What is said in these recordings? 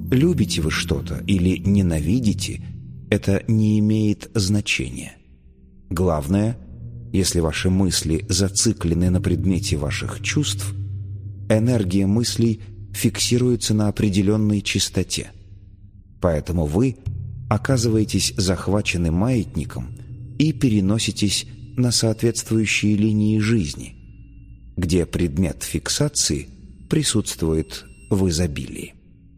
Любите вы что-то или ненавидите, это не имеет значения. Главное, если ваши мысли зациклены на предмете ваших чувств, энергия мыслей фиксируется на определенной частоте. Поэтому вы оказываетесь захвачены маятником и переноситесь на соответствующие линии жизни, где предмет фиксации присутствует в изобилии.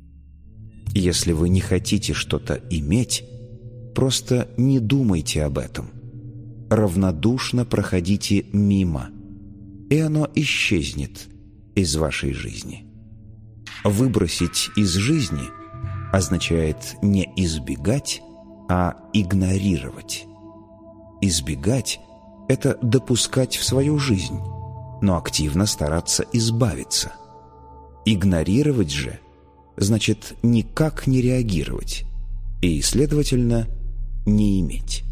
Если вы не хотите что-то иметь, просто не думайте об этом. Равнодушно проходите мимо, и оно исчезнет из вашей жизни. Выбросить из жизни означает не избегать, а игнорировать. Избегать – это допускать в свою жизнь, но активно стараться избавиться. Игнорировать же значит никак не реагировать и, следовательно, не иметь.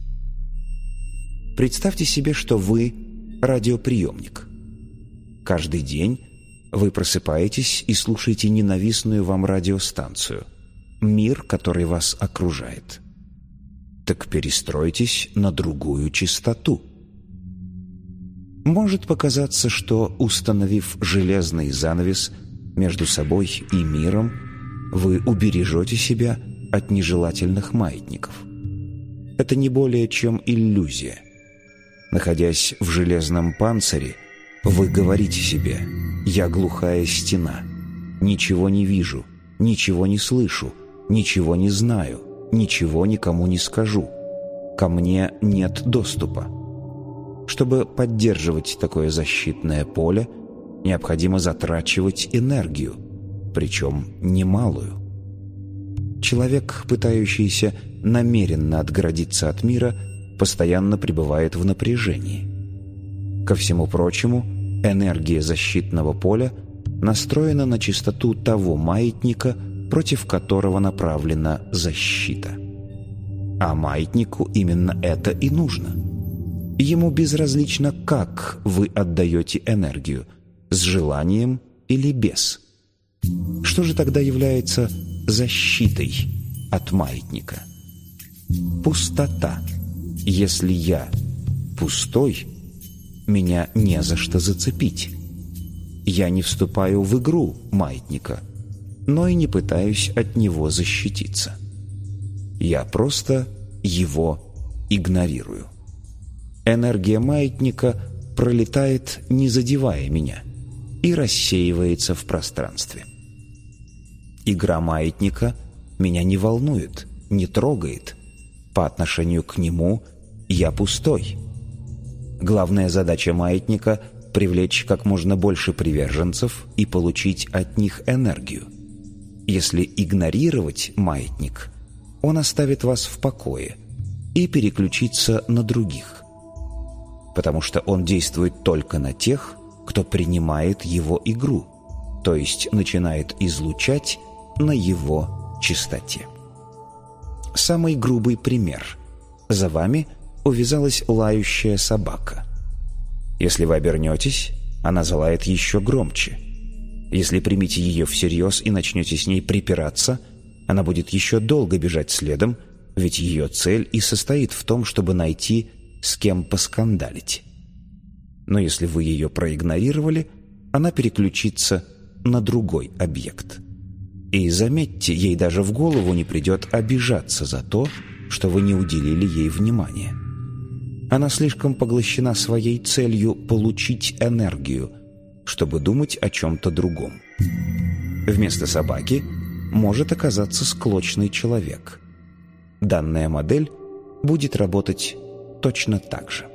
Представьте себе, что вы радиоприемник. Каждый день вы просыпаетесь и слушаете ненавистную вам радиостанцию, мир, который вас окружает. Так перестройтесь на другую частоту. Может показаться, что, установив железный занавес между собой и миром, вы убережете себя от нежелательных маятников. Это не более чем иллюзия. Находясь в железном панцире, вы говорите себе: «Я глухая стена, ничего не вижу, ничего не слышу, ничего не знаю, ничего никому не скажу, ко мне нет доступа». Чтобы поддерживать такое защитное поле, необходимо затрачивать энергию, причем немалую. Человек, пытающийся намеренно отгородиться от мира, постоянно пребывает в напряжении. Ко всему прочему, энергия защитного поля настроена на частоту того маятника, против которого направлена защита. А маятнику именно это и нужно. Ему безразлично, как вы отдаете энергию, с желанием или без. Что же тогда является защитой от маятника? Пустота. Если я пустой, меня не за что зацепить. Я не вступаю в игру маятника, но и не пытаюсь от него защититься. Я просто его игнорирую. Энергия маятника пролетает, не задевая меня, и рассеивается в пространстве. Игра маятника меня не волнует, не трогает. По отношению к нему я пустой. Главная задача маятника — привлечь как можно больше приверженцев и получить от них энергию. Если игнорировать маятник, он оставит вас в покое и переключится на других, потому что он действует только на тех, кто принимает его игру, то есть начинает излучать на его частоте. Самый грубый пример. За вами увязалась лающая собака. Если вы обернетесь, она залает еще громче. Если примете ее всерьез и начнете с ней припираться, она будет еще долго бежать следом, ведь ее цель и состоит в том, чтобы найти, с кем поскандалить. Но если вы ее проигнорировали, она переключится на другой объект. И заметьте, ей даже в голову не придет обижаться за то, что вы не уделили ей внимания. Она слишком поглощена своей целью получить энергию, чтобы думать о чем-то другом. Вместо собаки может оказаться склочный человек. Данная модель будет работать точно так же.